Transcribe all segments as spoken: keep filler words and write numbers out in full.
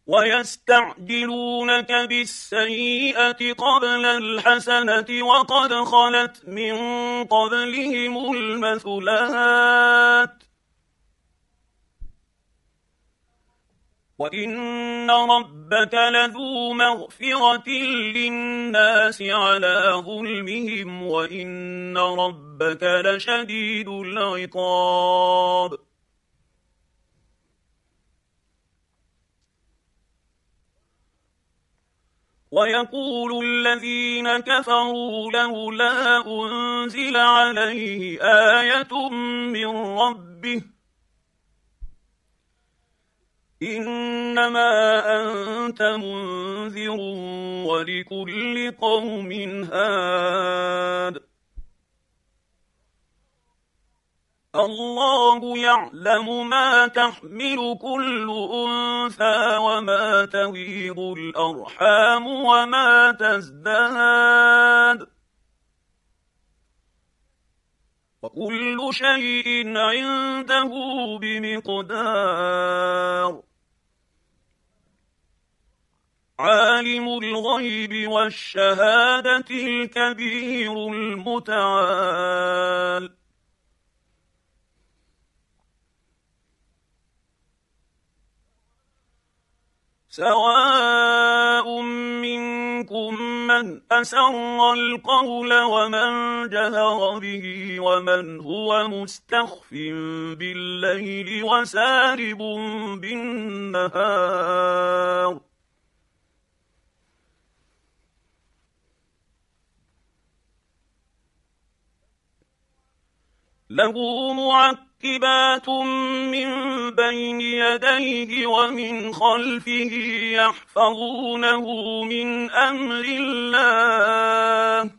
ويستعجلونك بالسيئة قبل الحسنة وقد خلت من قبلهم المثلات وإن ربك لذو مغفرة للناس على ظلمهم وإن ربك لشديد العقاب. ويقول الذين كفروا لولا أنزل عليه آية من ربه إنما أنت منذر ولكل قوم هاد. الله يعلم ما تحمل كل أنثى وما تغيض الأرحام وما تزداد وكل شيء عنده بمقدار. عالم الغيب والشهادة الكبير المتعال. سواء منكم من أسر القول ومن جهر به ومن هو مستخف بالليل وسارب بالنهار له معقبات من بين يديه ومن خلفه يحفظونه من أمر الله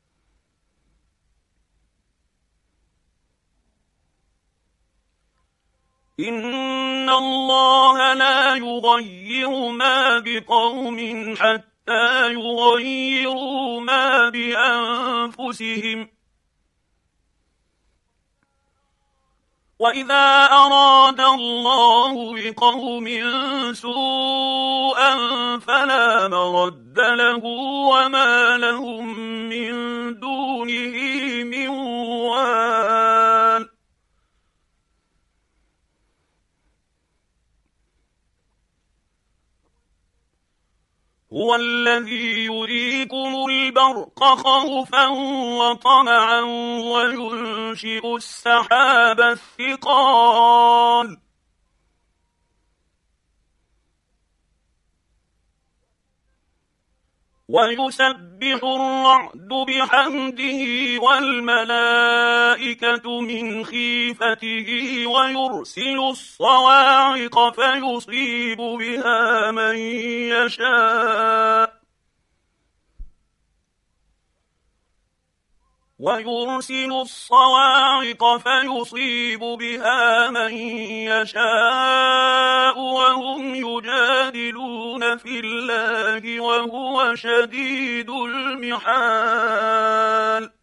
إن الله لا يغير ما بقوم حتى يغيروا ما بأنفسهم وإذا أراد الله بقوم سوءا فلا مرد له وما لهم من دونه من وال. هو الذي يريكم البرق خوفا وطمعا وينشئ السحاب الثقال ويسبح الرعد بحمده والملائكة من خيفته ويرسل الصواعق فيصيب بها من يشاء ويرسل الصواعق فيصيب بها من يشاء وهم يجادلون في الله وهو شديد المحال.